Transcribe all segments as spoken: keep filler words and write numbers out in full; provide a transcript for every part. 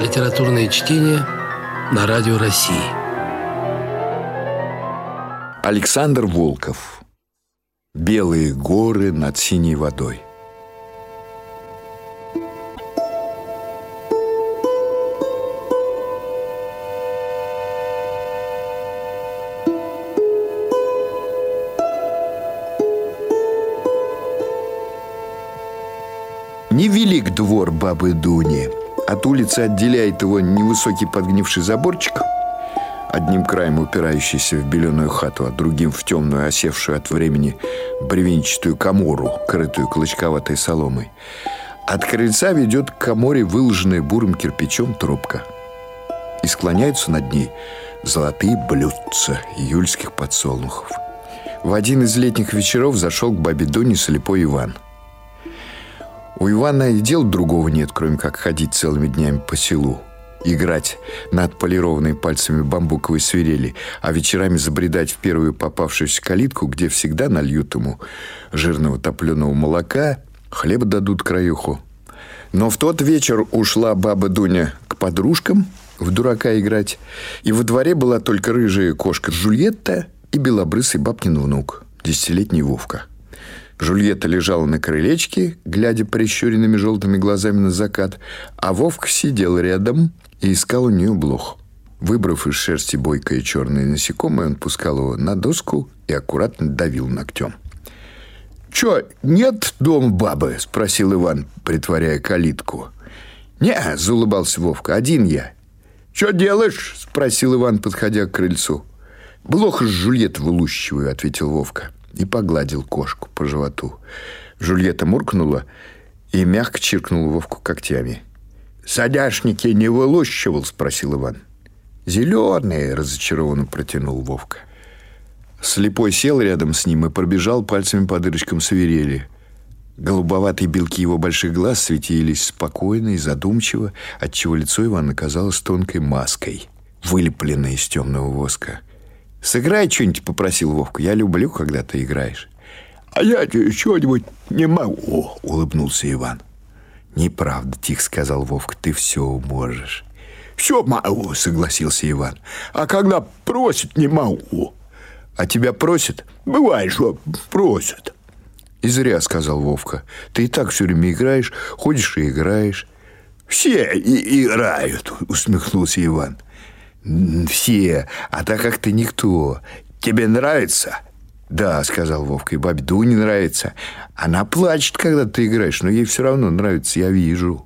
литературное чтение на Радио России. Александр Волков. «Белые горы над синей водой». Невелик двор бабы Дуни. От улицы отделяет его невысокий подгнивший заборчик, одним краем упирающийся в беленую хату, а другим в темную, осевшую от времени бревенчатую камору, крытую клочковатой соломой. От крыльца ведет к каморе выложенная бурым кирпичом трубка. И склоняются над ней золотые блюдца июльских подсолнухов. В один из летних вечеров зашел к бабе Дуне слепой Иван. У Ивана и дел другого нет, кроме как ходить целыми днями по селу, играть на отполированной пальцами бамбуковой свирели, а вечерами забредать в первую попавшуюся калитку, где всегда нальют ему жирного топленого молока, хлеба дадут краюху. Но в тот вечер ушла баба Дуня к подружкам в дурака играть, и во дворе была только рыжая кошка Жульетта и белобрысый бабкин внук, десятилетний Вовка. Жульетта лежала на крылечке, глядя прищуренными желтыми глазами на закат, а Вовка сидел рядом и искал у нее блох. Выбрав из шерсти бойкое черное насекомое, он пускал его на доску и аккуратно давил ногтем. «Че, нет дома бабы?» – спросил Иван, притворяя калитку. «Не», – заулыбался Вовка, – «один я». «Че делаешь?» – спросил Иван, подходя к крыльцу. «Блох из Жульетты вылущиваю», – ответил Вовка. И погладил кошку по животу. Жульетта муркнула и мягко чиркнула Вовку когтями. «Садяшники не вылущивал?» – спросил Иван. «Зеленые!» – разочарованно протянул Вовка. Слепой сел рядом с ним и пробежал пальцами по дырочкам свирели. Голубоватые белки его больших глаз светились спокойно и задумчиво, отчего лицо Ивана казалось тонкой маской, вылепленной из темного воска. «Сыграй что-нибудь», — попросил Вовка. «Я люблю, когда ты играешь». «А я что-нибудь не могу», — улыбнулся Иван. «Неправда», — тихо сказал Вовка. «Ты все можешь». «Все могу», — согласился Иван. «А когда просят, не могу». «А тебя просят?» «Бывает, что просят». «И зря», — сказал Вовка. «Ты и так все время играешь, ходишь и играешь». «Все и играют», — усмехнулся Иван. «Все, а так как ты никто. Тебе нравится?» «Да», — сказал Вовка, — «и бабе Дуне нравится. Она плачет, когда ты играешь, но ей все равно нравится, я вижу».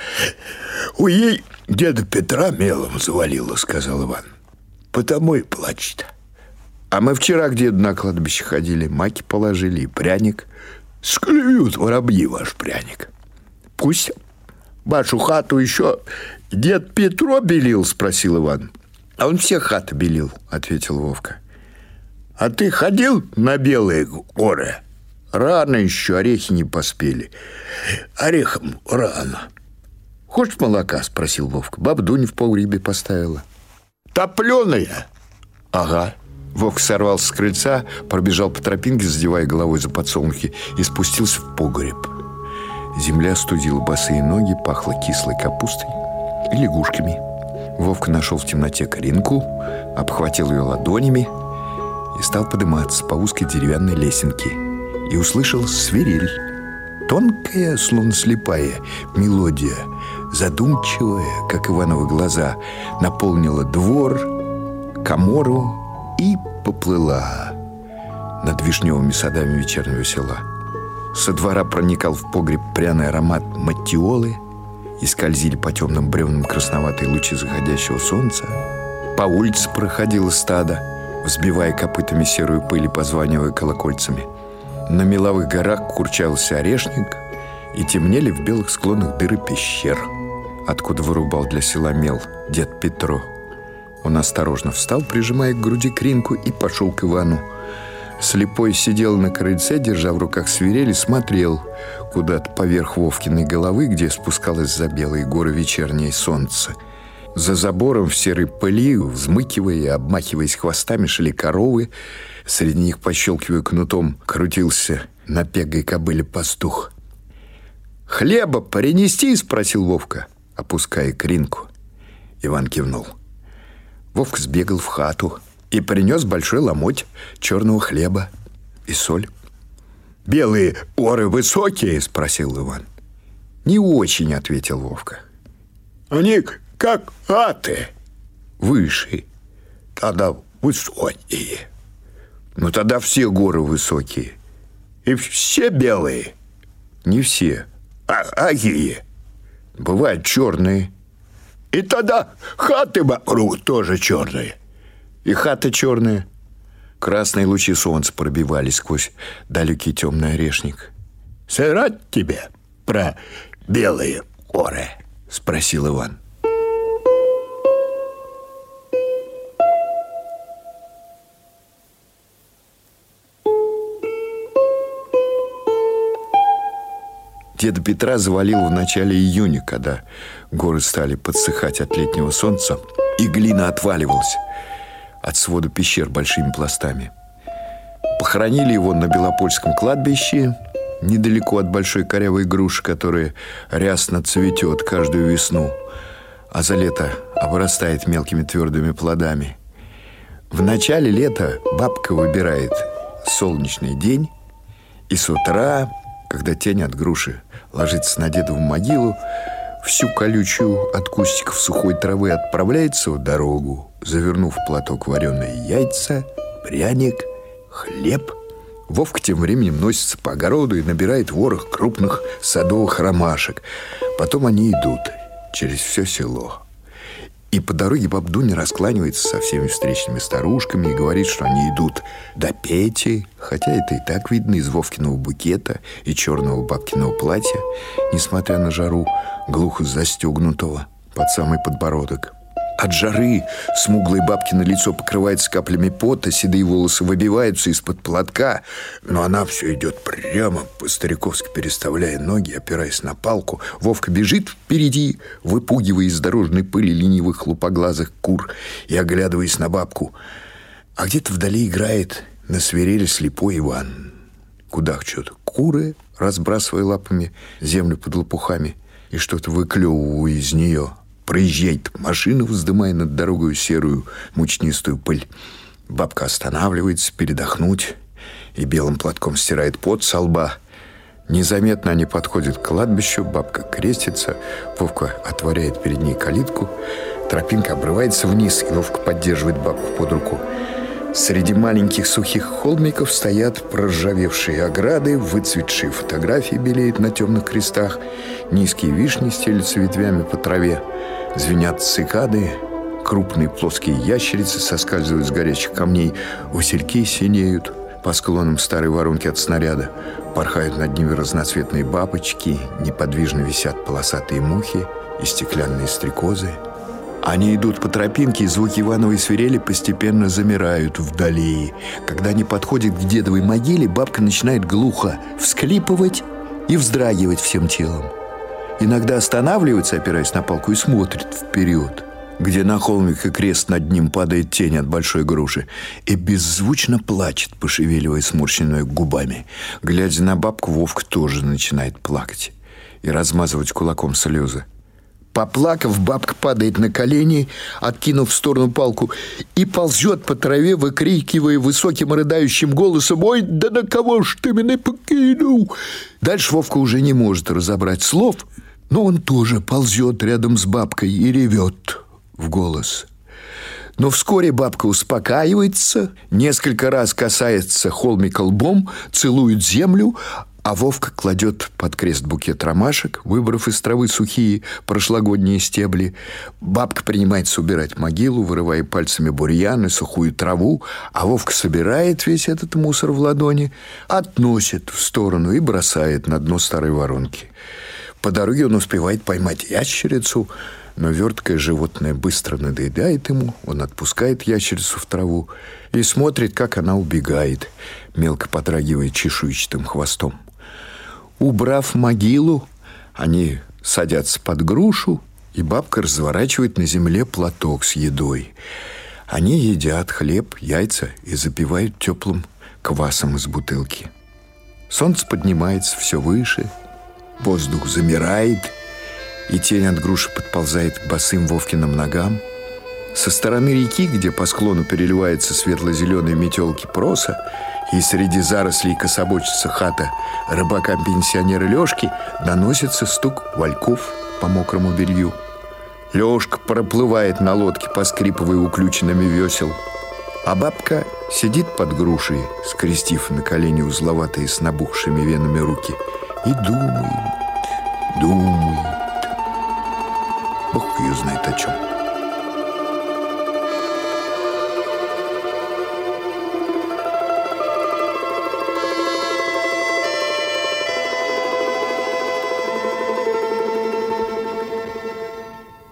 «У ей деда Петра мелом завалило», — сказал Иван. «Потому и плачет». «А мы вчера к деду на кладбище ходили, маки положили и пряник». «Склюют воробьи ваш пряник». «Пусть вашу хату еще дед Петро белил?» — спросил Иван. «А он все хаты белил», — ответил Вовка. «А ты ходил на Белые горы?» «Рано еще, орехи не поспели». «Орехом рано». «Хочешь молока?» — спросил Вовка. «Баба Дуня в погребе поставила». «Топленое?» «Ага». Вовка сорвался с крыльца, пробежал по тропинке, задевая головой за подсолнухи, и спустился в погреб. Земля студила босые ноги, пахла кислой капустой и лягушками. Вовка нашел в темноте Каринку, обхватил ее ладонями и стал подниматься по узкой деревянной лесенке. И услышал свирель. Тонкая, словно слепая, мелодия, задумчивая, как Ивановы глаза, наполнила двор, камору и поплыла над вишневыми садами вечернего села. Со двора проникал в погреб пряный аромат маттиолы, и скользили по темным бревнам красноватые лучи заходящего солнца. По улице проходило стадо, взбивая копытами серую пыль и позванивая колокольцами. На меловых горах курчался орешник, и темнели в белых склонах дыры пещер, откуда вырубал для села мел дед Петро. Он осторожно встал, прижимая к груди кринку, и пошел к Ивану. Слепой сидел на крыльце, держа в руках свирель, и смотрел куда-то поверх Вовкиной головы, где спускалось за белые горы вечернее солнце. За забором в серой пыли, взмыкивая и обмахиваясь хвостами, шли коровы. Среди них, пощелкивая кнутом, крутился на пегой кобыле пастух. «Хлеба принести?» — спросил Вовка, опуская кринку. Иван кивнул. Вовка сбегал в хату и принес большой ломоть черного хлеба и соль. «Белые оры высокие?» – спросил Иван. «Не очень», – ответил Вовка. «Они как хаты». «Выше». «Тогда высокие». «Ну, тогда все горы высокие». «И все белые?» «Не все». «А какие?» «Бывают черные». «И тогда хаты вокруг тоже черные». «И хаты черные». Красные лучи солнца пробивались сквозь далекий темный орешник. «Сыграть тебе про белые горы?» – спросил Иван. Деда Петра завалило в начале июня, когда горы стали подсыхать от летнего солнца, и глина отваливалась от свода пещер большими пластами. Похоронили его на Белопольском кладбище, недалеко от большой корявой груши, которая рясно цветет каждую весну, а за лето обрастает мелкими твердыми плодами. В начале лета бабка выбирает солнечный день, и с утра, когда тень от груши ложится на дедову могилу, всю колючую от кустиков сухой травы отправляется в дорогу, завернув в платок вареные яйца, пряник, хлеб. Вовка тем временем носится по огороду и набирает ворох крупных садовых ромашек. Потом они идут через все село. И по дороге баба Дуня раскланивается со всеми встречными старушками и говорит, что они идут до Пети, хотя это и так видно из Вовкиного букета и черного бабкиного платья, несмотря на жару, глухо застегнутого под самый подбородок. От жары смуглое бабкино лицо покрывается каплями пота, седые волосы выбиваются из-под платка, но она все идет прямо, по-стариковски переставляя ноги, опираясь на палку. Вовка бежит впереди, выпугивая из дорожной пыли ленивых лупоглазых кур и оглядываясь на бабку. А где-то вдали играет на свирели слепой Иван. Кудахчут куры, разбрасывая лапами землю под лопухами и что-то выклевывая из нее. Проезжает машина, вздымая над дорогой серую мучнистую пыль. Бабка останавливается передохнуть и белым платком стирает пот со лба. Незаметно они подходят к кладбищу, бабка крестится, Вовка отворяет перед ней калитку, тропинка обрывается вниз, и Вовка поддерживает бабку под руку. Среди маленьких сухих холмиков стоят проржавевшие ограды, выцветшие фотографии белеют на темных крестах, низкие вишни стелются ветвями по траве, звенят цикады, крупные плоские ящерицы соскальзывают с горячих камней, васильки синеют по склонам старой воронки от снаряда, порхают над ними разноцветные бабочки, неподвижно висят полосатые мухи и стеклянные стрекозы. Они идут по тропинке, и звуки Ивановой свирели постепенно замирают вдали. Когда они подходят к дедовой могиле, бабка начинает глухо всклипывать и вздрагивать всем телом. Иногда останавливается, опираясь на палку, и смотрит вперед, где на холмике крест над ним падает тень от большой груши, и беззвучно плачет, пошевеливая сморщенными губами. Глядя на бабку, Вовка тоже начинает плакать и размазывать кулаком слезы. Поплакав, бабка падает на колени, откинув в сторону палку, и ползет по траве, выкрикивая высоким рыдающим голосом: «Ой, да на кого ж ты меня покинул?» Дальше Вовка уже не может разобрать слов, но он тоже ползет рядом с бабкой и ревет в голос. Но вскоре бабка успокаивается, несколько раз касается холмика лбом, целует землю, а Вовка кладет под крест букет ромашек, выбрав из травы сухие прошлогодние стебли. Бабка принимается убирать могилу, вырывая пальцами бурьян и сухую траву, а Вовка собирает весь этот мусор в ладони, относит в сторону и бросает на дно старой воронки. По дороге он успевает поймать ящерицу, но верткое животное быстро надоедает ему. Он отпускает ящерицу в траву и смотрит, как она убегает, мелко подрагивая чешуйчатым хвостом. Убрав могилу, они садятся под грушу, и бабка разворачивает на земле платок с едой. Они едят хлеб, яйца и запивают теплым квасом из бутылки. Солнце поднимается все выше, воздух замирает, и тень от груши подползает к босым Вовкиным ногам. Со стороны реки, где по склону переливается светло-зеленой метелки проса, и среди зарослей кособочится хата рыбака-пенсионера Лешки, доносится стук вальков по мокрому белью. Лешка проплывает на лодке, поскрипывая уключенными весел, а бабка сидит под грушей, скрестив на колени узловатые с набухшими венами руки, и думает, думает. Бог ее знает о чем.